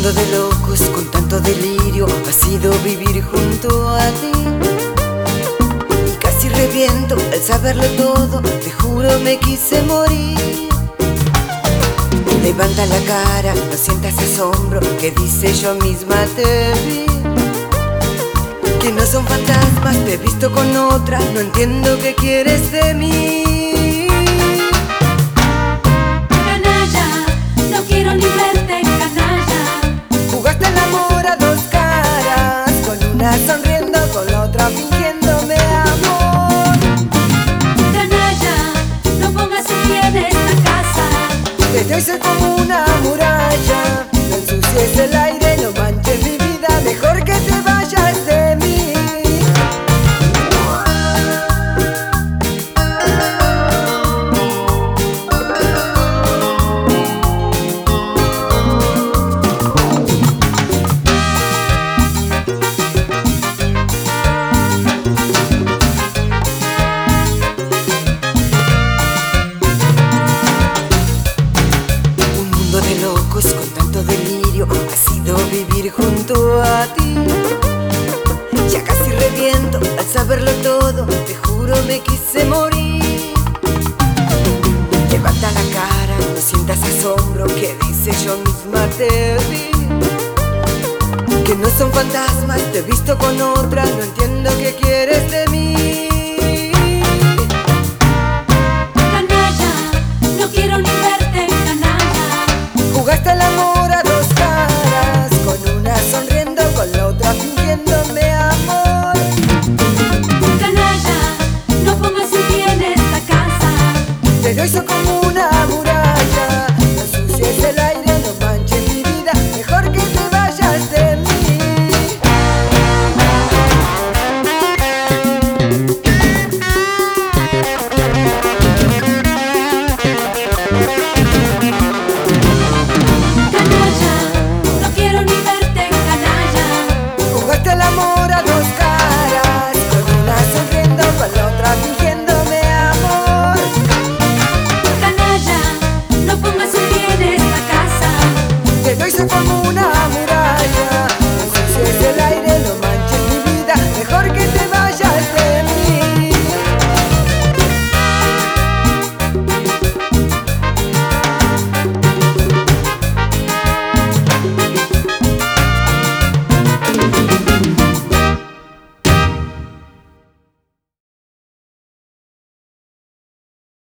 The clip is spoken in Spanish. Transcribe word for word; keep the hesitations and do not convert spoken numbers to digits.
mundo de locos con tanto delirio ha sido vivir junto a ti. Y casi reviento al saberlo todo, te juro me quise morir. Levanta la cara, no sientas asombro, que dice yo misma te vi. Que no son fantasmas, te he visto con otra, no entiendo qué quieres de mí. Canalla, no quiero ni verte, canalla. Jugaste el amor a dos caras, con una sonriendo, con la otra fingiéndome amor. Canalla, no pongas un pie en esta casa. Te doy ser como una muralla, no ensucies el aire, no manches mi vida, mejor que te vayas de mí. De locos con tanto delirio ha sido vivir junto a ti. Ya casi reviento al saberlo todo, te juro me quise morir. Levanta la cara, no sientas asombro, que dice yo misma te vi. Que no son fantasmas, te he visto con otra, no entiendo qué quieres de mí. Canalla, no quiero ni verte, canalla. Jugaste el amor a dos caras, con una sonriendo, con la otra fingiéndome amor. Canalla, no pongas un pie en esta casa. Te lo hizo como una muralla, no ensucies el aire, no manches mi vida, mejor que te vayas de mí. Jugaste el amor a dos caras, con una sonriendo, con la otra fingiéndome amor. Canalla, no pongas un pie en esta casa. Te lo hice como una